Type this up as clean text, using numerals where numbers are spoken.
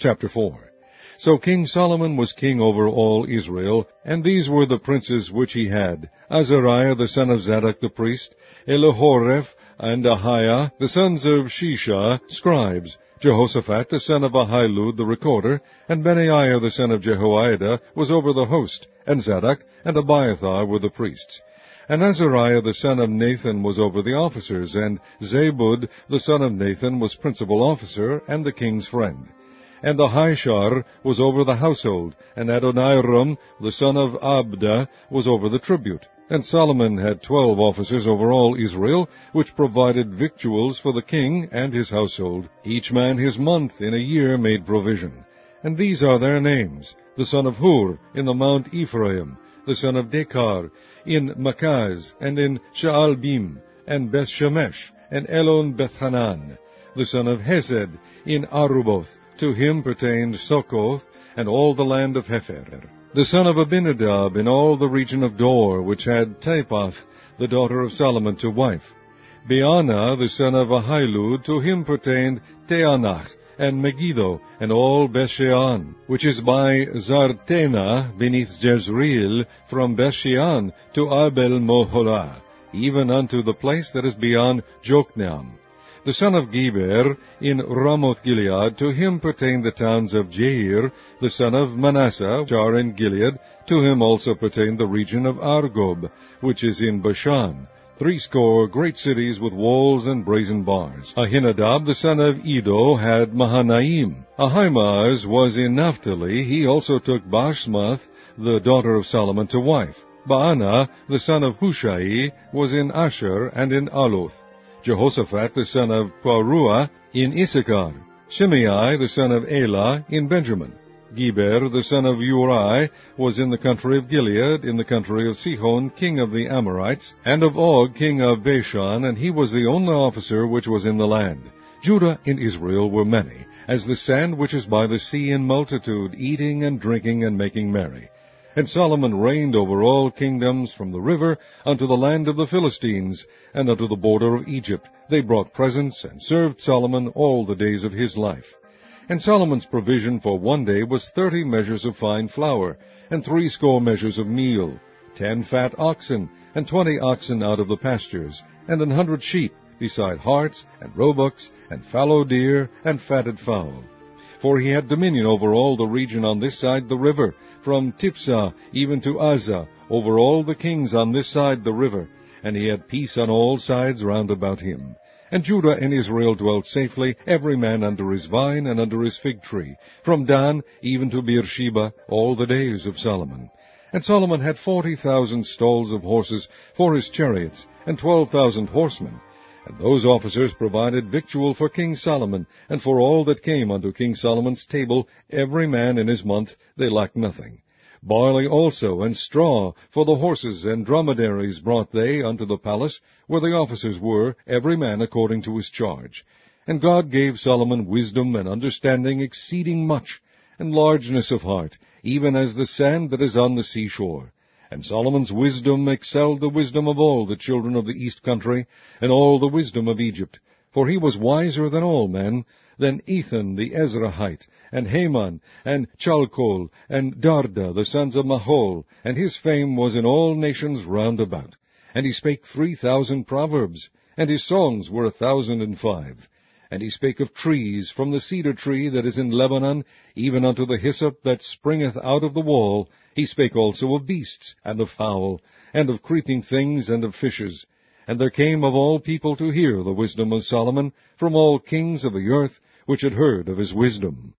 Chapter 4. So King Solomon was king over all Israel, and these were the princes which he had: Azariah the son of Zadok the priest, Elihoreph and Ahiah the sons of Shisha, scribes, Jehoshaphat the son of Ahilud the recorder, and Benaiah the son of Jehoiada was over the host, and Zadok and Abiathar were the priests. And Azariah the son of Nathan was over the officers, and Zabud the son of Nathan was principal officer, and the king's friend. And Ahishar was over the household, and Adoniram the son of Abda was over the tribute. And Solomon had 12 officers over all Israel, which provided victuals for the king and his household. Each man his month in a year made provision. And these are their names: the son of Hur in the mount Ephraim, the son of Dekar in Makaz, and in Shaalbim, and Bethshemesh, and Elon Bethhanan, the son of Hesed in Aruboth. To him pertained Sokoth, and all the land of Hepher. The son of Abinadab in all the region of Dor, which had Taphath, the daughter of Solomon, to wife. Baana, the son of Ahilud, to him pertained Teanach, and Megiddo, and all Bethshean, which is by Zartena, beneath Jezreel, from Bethshean to Abel Moholah, even unto the place that is beyond Jokneam. The son of Geber in Ramoth-Gilead, to him pertained the towns of Jair, the son of Manasseh, which are in Gilead. To him also pertained the region of Argob, which is in Bashan, 80 great cities with walls and brazen bars. Ahinadab, the son of Edo, had Mahanaim. Ahimaaz was in Naphtali. He also took Bashmath, the daughter of Solomon, to wife. Baana, the son of Hushai, was in Asher and in Aloth. Jehoshaphat the son of Paruah in Issachar, Shimei the son of Elah in Benjamin. Geber the son of Uri was in the country of Gilead, in the country of Sihon king of the Amorites, and of Og king of Bashan, and he was the only officer which was in the land. Judah and Israel were many, as the sand which is by the sea in multitude, eating and drinking and making merry. And Solomon reigned over all kingdoms from the river unto the land of the Philistines, and unto the border of Egypt. They brought presents, and served Solomon all the days of his life. And Solomon's provision for one day was 30 measures of fine flour, and 80 measures of meal, 10 fat oxen, and 20 oxen out of the pastures, and 100 sheep, beside harts, and roebucks, and fallow deer, and fatted fowl. For he had dominion over all the region on this side the river, from Tipsah even to Azzah, over all the kings on this side the river, and he had peace on all sides round about him. And Judah and Israel dwelt safely, every man under his vine and under his fig tree, from Dan even to Beersheba, all the days of Solomon. And Solomon had 40,000 stalls of horses for his chariots, and 12,000 horsemen. And those officers provided victual for King Solomon, and for all that came unto King Solomon's table, every man in his month. They lacked nothing. Barley also and straw for the horses and dromedaries brought they unto the palace, where the officers were, every man according to his charge. And God gave Solomon wisdom and understanding exceeding much, and largeness of heart, even as the sand that is on the seashore. And Solomon's wisdom excelled the wisdom of all the children of the east country, and all the wisdom of Egypt. For he was wiser than all men, than Ethan the Ezrahite, and Haman, and Chalcol, and Darda, the sons of Mahol, and his fame was in all nations round about. And he spake 3,000 proverbs, and his songs were 1,005. And he spake of trees, from the cedar tree that is in Lebanon, even unto the hyssop that springeth out of the wall. He spake also of beasts, and of fowl, and of creeping things, and of fishes. And there came of all people to hear the wisdom of Solomon, from all kings of the earth, which had heard of his wisdom.